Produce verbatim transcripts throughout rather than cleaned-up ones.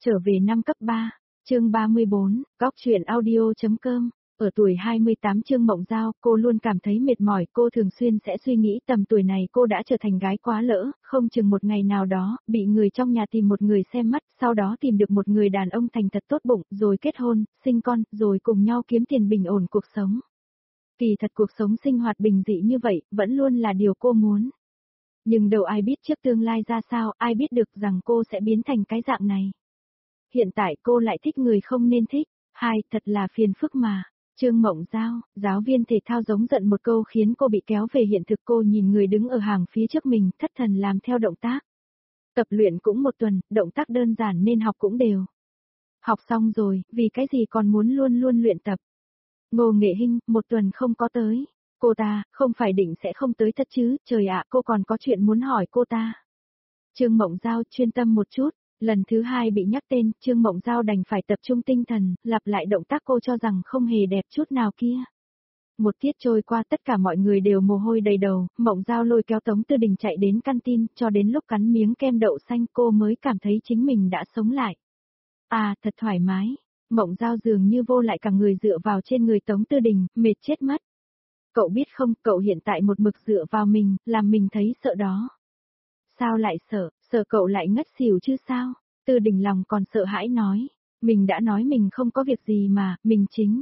Trở về năm cấp ba, chương ba mươi bốn, góc truyện audio.com. Ở tuổi hai mươi tám Trương Mộng Giao, cô luôn cảm thấy mệt mỏi, cô thường xuyên sẽ suy nghĩ tầm tuổi này cô đã trở thành gái quá lỡ, không chừng một ngày nào đó, bị người trong nhà tìm một người xem mắt, sau đó tìm được một người đàn ông thành thật tốt bụng, rồi kết hôn, sinh con, rồi cùng nhau kiếm tiền bình ổn cuộc sống. Kỳ thật cuộc sống sinh hoạt bình dị như vậy, vẫn luôn là điều cô muốn. Nhưng đâu ai biết trước tương lai ra sao, ai biết được rằng cô sẽ biến thành cái dạng này. Hiện tại cô lại thích người không nên thích, hai, thật là phiền phức mà. Trương Mộng Giao, giáo viên thể thao giống giận một câu khiến cô bị kéo về hiện thực, cô nhìn người đứng ở hàng phía trước mình, thất thần làm theo động tác. Tập luyện cũng một tuần, động tác đơn giản nên học cũng đều. Học xong rồi, vì cái gì còn muốn luôn luôn luyện tập. Ngô Nghệ Hinh, một tuần không có tới. Cô ta, không phải định sẽ không tới thật chứ, trời ạ, cô còn có chuyện muốn hỏi cô ta. Trương Mộng Giao chuyên tâm một chút. Lần thứ hai bị nhắc tên, Trương Mộng Giao đành phải tập trung tinh thần, lặp lại động tác cô cho rằng không hề đẹp chút nào kia. Một tiết trôi qua tất cả mọi người đều mồ hôi đầy đầu, Mộng Giao lôi kéo Tống Tư Đình chạy đến canteen, cho đến lúc cắn miếng kem đậu xanh cô mới cảm thấy chính mình đã sống lại. À, thật thoải mái. Mộng Giao dường như vô lại cả người dựa vào trên người Tống Tư Đình, mệt chết mất. Cậu biết không, cậu hiện tại một mực dựa vào mình, làm mình thấy sợ đó. Sao lại sợ, sợ cậu lại ngất xỉu chứ sao? Tư Đình lòng còn sợ hãi nói, mình đã nói mình không có việc gì mà, mình chính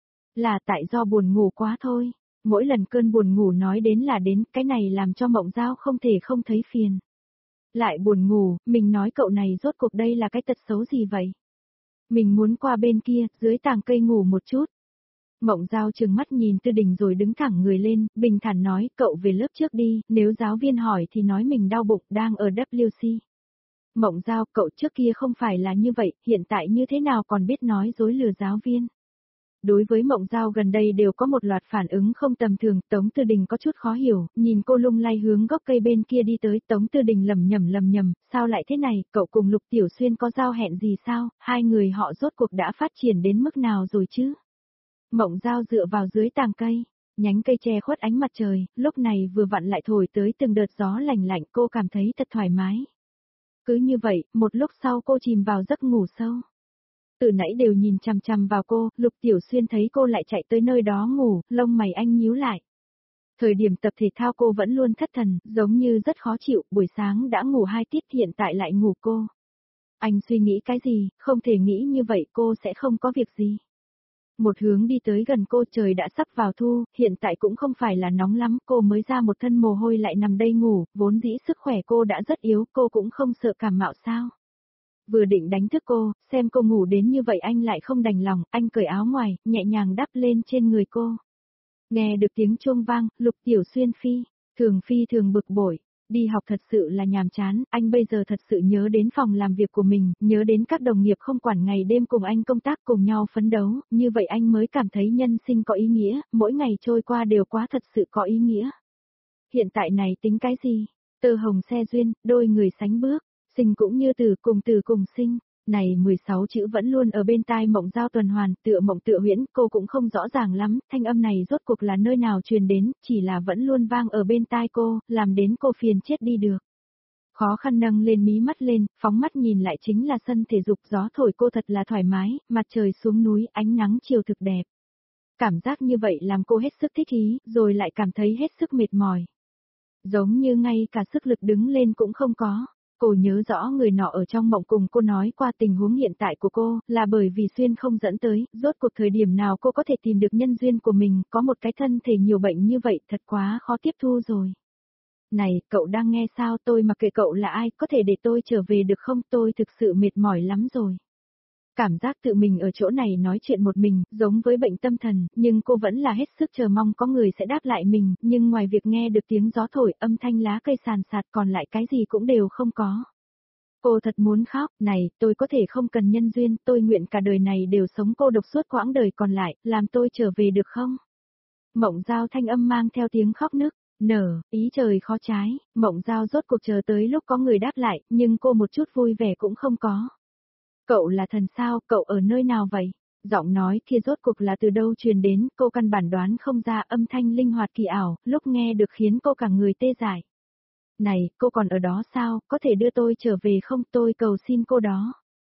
là tại do buồn ngủ quá thôi. Mỗi lần cơn buồn ngủ nói đến là đến, cái này làm cho Mộng Giao không thể không thấy phiền. Lại buồn ngủ, mình nói cậu này rốt cuộc đây là cái tật xấu gì vậy? Mình muốn qua bên kia, dưới tàng cây ngủ một chút. Mộng Giao trừng mắt nhìn Tư Đình rồi đứng thẳng người lên, bình thản nói, cậu về lớp trước đi, nếu giáo viên hỏi thì nói mình đau bụng, đang ở W C. Mộng Giao, cậu trước kia không phải là như vậy, hiện tại như thế nào còn biết nói dối lừa giáo viên. Đối với Mộng Giao gần đây đều có một loạt phản ứng không tầm thường, Tống Tư Đình có chút khó hiểu, nhìn cô lung lay hướng gốc cây bên kia đi tới, Tống Tư Đình lầm nhầm lầm nhầm, sao lại thế này, cậu cùng Lục Tiểu Xuyên có giao hẹn gì sao, hai người họ rốt cuộc đã phát triển đến mức nào rồi chứ? Mộng Giao dựa vào dưới tàng cây, nhánh cây che khuất ánh mặt trời, lúc này vừa vặn lại thổi tới từng đợt gió lạnh lạnh, cô cảm thấy thật thoải mái. Cứ như vậy, một lúc sau cô chìm vào giấc ngủ sâu. Từ nãy đều nhìn chằm chằm vào cô, Lục Tiểu Xuyên thấy cô lại chạy tới nơi đó ngủ, lông mày anh nhíu lại. Thời điểm tập thể thao cô vẫn luôn thất thần, giống như rất khó chịu, buổi sáng đã ngủ hai tiết hiện tại lại ngủ cô. Anh suy nghĩ cái gì, không thể nghĩ như vậy cô sẽ không có việc gì. Một hướng đi tới gần cô, trời đã sắp vào thu, hiện tại cũng không phải là nóng lắm, cô mới ra một thân mồ hôi lại nằm đây ngủ, vốn dĩ sức khỏe cô đã rất yếu, cô cũng không sợ cảm mạo sao. Vừa định đánh thức cô, xem cô ngủ đến như vậy anh lại không đành lòng, anh cởi áo ngoài, nhẹ nhàng đắp lên trên người cô. Nghe được tiếng chuông vang, Lục Tiểu Xuyên phi, thường phi thường bực bội. Đi học thật sự là nhàm chán, anh bây giờ thật sự nhớ đến phòng làm việc của mình, nhớ đến các đồng nghiệp không quản ngày đêm cùng anh công tác cùng nhau phấn đấu, như vậy anh mới cảm thấy nhân sinh có ý nghĩa, mỗi ngày trôi qua đều quá thật sự có ý nghĩa. Hiện tại này tính cái gì? Tơ hồng xe duyên, đôi người sánh bước, sinh cũng như từ cùng từ cùng sinh. Này mười sáu chữ vẫn luôn ở bên tai Mộng Giao tuần hoàn, tựa mộng tựa huyễn, cô cũng không rõ ràng lắm, thanh âm này rốt cuộc là nơi nào truyền đến, chỉ là vẫn luôn vang ở bên tai cô, làm đến cô phiền chết đi được. Khó khăn nâng lên mí mắt lên, phóng mắt nhìn lại chính là sân thể dục, gió thổi cô thật là thoải mái, mặt trời xuống núi, ánh nắng chiều thực đẹp. Cảm giác như vậy làm cô hết sức thích ý, rồi lại cảm thấy hết sức mệt mỏi. Giống như ngay cả sức lực đứng lên cũng không có. Cô nhớ rõ người nọ ở trong mộng cùng cô nói qua tình huống hiện tại của cô, là bởi vì Xuyên không dẫn tới, rốt cuộc thời điểm nào cô có thể tìm được nhân duyên của mình, có một cái thân thể nhiều bệnh như vậy, thật quá khó tiếp thu rồi. Này, cậu đang nghe sao, tôi mặc kệ cậu là ai, có thể để tôi trở về được không, tôi thực sự mệt mỏi lắm rồi. Cảm giác tự mình ở chỗ này nói chuyện một mình, giống với bệnh tâm thần, nhưng cô vẫn là hết sức chờ mong có người sẽ đáp lại mình, nhưng ngoài việc nghe được tiếng gió thổi, âm thanh lá cây sàn sạt còn lại cái gì cũng đều không có. Cô thật muốn khóc, này, tôi có thể không cần nhân duyên, tôi nguyện cả đời này đều sống cô độc suốt quãng đời còn lại, làm tôi trở về được không? Mộng Giao thanh âm mang theo tiếng khóc nức, nở, ý trời khó trái, Mộng Giao rốt cuộc chờ tới lúc có người đáp lại, nhưng cô một chút vui vẻ cũng không có. Cậu là thần sao, cậu ở nơi nào vậy? Giọng nói kia rốt cuộc là từ đâu truyền đến, cô căn bản đoán không ra, âm thanh linh hoạt kỳ ảo, lúc nghe được khiến cô cả người tê dại. Này, cô còn ở đó sao, có thể đưa tôi trở về không, tôi cầu xin cô đó.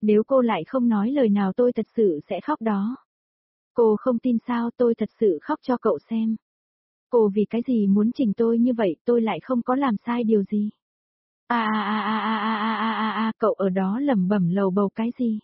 Nếu cô lại không nói lời nào tôi thật sự sẽ khóc đó. Cô không tin sao, tôi thật sự khóc cho cậu xem. Cô vì cái gì muốn chỉnh tôi như vậy, tôi lại không có làm sai điều gì. A a a a a a a a a, cậu ở đó lẩm bẩm lầu bầu cái gì?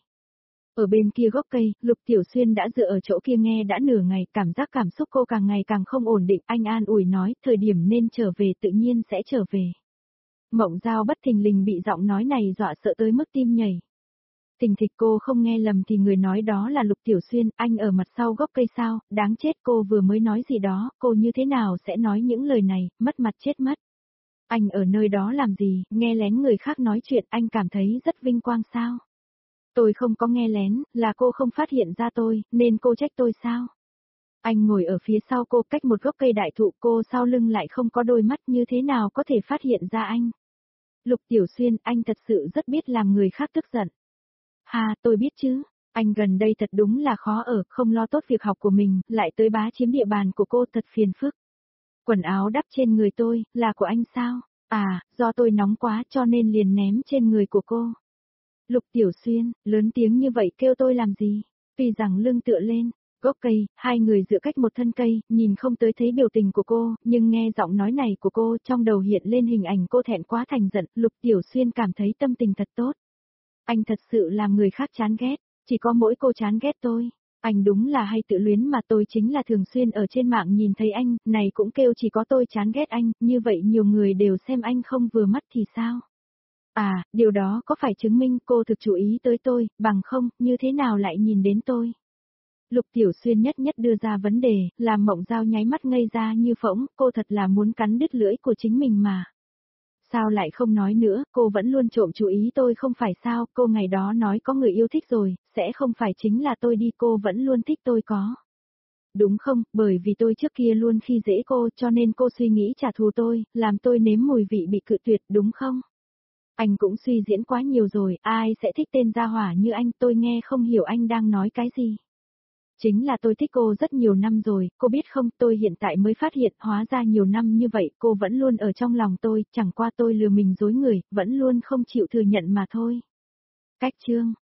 Ở bên kia gốc cây, Lục Tiểu Xuyên đã dựa ở chỗ kia nghe đã nửa ngày, cảm giác cảm xúc cô càng ngày càng không ổn định, anh an ủi nói, thời điểm nên trở về tự nhiên sẽ trở về. Mộng Giao bất thình lình bị giọng nói này dọa sợ tới mức tim nhảy. Tình thịch cô không nghe lầm thì người nói đó là Lục Tiểu Xuyên, anh ở mặt sau gốc cây sao, đáng chết cô vừa mới nói gì đó, cô như thế nào sẽ nói những lời này, mất mặt chết mất. Anh ở nơi đó làm gì, nghe lén người khác nói chuyện anh cảm thấy rất vinh quang sao? Tôi không có nghe lén, là cô không phát hiện ra tôi, nên cô trách tôi sao? Anh ngồi ở phía sau cô cách một gốc cây đại thụ, cô sau lưng lại không có đôi mắt, như thế nào có thể phát hiện ra anh? Lục Tiểu Xuyên, anh thật sự rất biết làm người khác tức giận. Ha, tôi biết chứ, anh gần đây thật đúng là khó ở, không lo tốt việc học của mình, lại tới bá chiếm địa bàn của cô, thật phiền phức. Quần áo đắp trên người tôi, là của anh sao? À, do tôi nóng quá cho nên liền ném trên người của cô. Lục Tiểu Xuyên, lớn tiếng như vậy kêu tôi làm gì? Tuy rằng lưng tựa lên gốc cây, hai người dựa cách một thân cây, nhìn không tới thấy biểu tình của cô, nhưng nghe giọng nói này của cô, trong đầu hiện lên hình ảnh cô thẹn quá thành giận, Lục Tiểu Xuyên cảm thấy tâm tình thật tốt. Anh thật sự làm người khác chán ghét, chỉ có mỗi cô chán ghét tôi. Anh đúng là hay tự luyến mà, tôi chính là thường xuyên ở trên mạng nhìn thấy anh, này cũng kêu chỉ có tôi chán ghét anh, như vậy nhiều người đều xem anh không vừa mắt thì sao? À, điều đó có phải chứng minh cô thực chú ý tới tôi, bằng không, như thế nào lại nhìn đến tôi? Lục Tiểu Xuyên nhất nhất đưa ra vấn đề, làm Mộng Giao nháy mắt ngây ra như phỗng, cô thật là muốn cắn đứt lưỡi của chính mình mà. Sao lại không nói nữa, cô vẫn luôn trộm chú ý tôi không phải sao, cô ngày đó nói có người yêu thích rồi, sẽ không phải chính là tôi đi, cô vẫn luôn thích tôi có. Đúng không, bởi vì tôi trước kia luôn khi dễ cô cho nên cô suy nghĩ trả thù tôi, làm tôi nếm mùi vị bị cự tuyệt đúng không? Anh cũng suy diễn quá nhiều rồi, ai sẽ thích tên gia hỏa như anh, tôi nghe không hiểu anh đang nói cái gì. Chính là tôi thích cô rất nhiều năm rồi, cô biết không, tôi hiện tại mới phát hiện, hóa ra nhiều năm như vậy, cô vẫn luôn ở trong lòng tôi, chẳng qua tôi lừa mình dối người, vẫn luôn không chịu thừa nhận mà thôi. Cách chương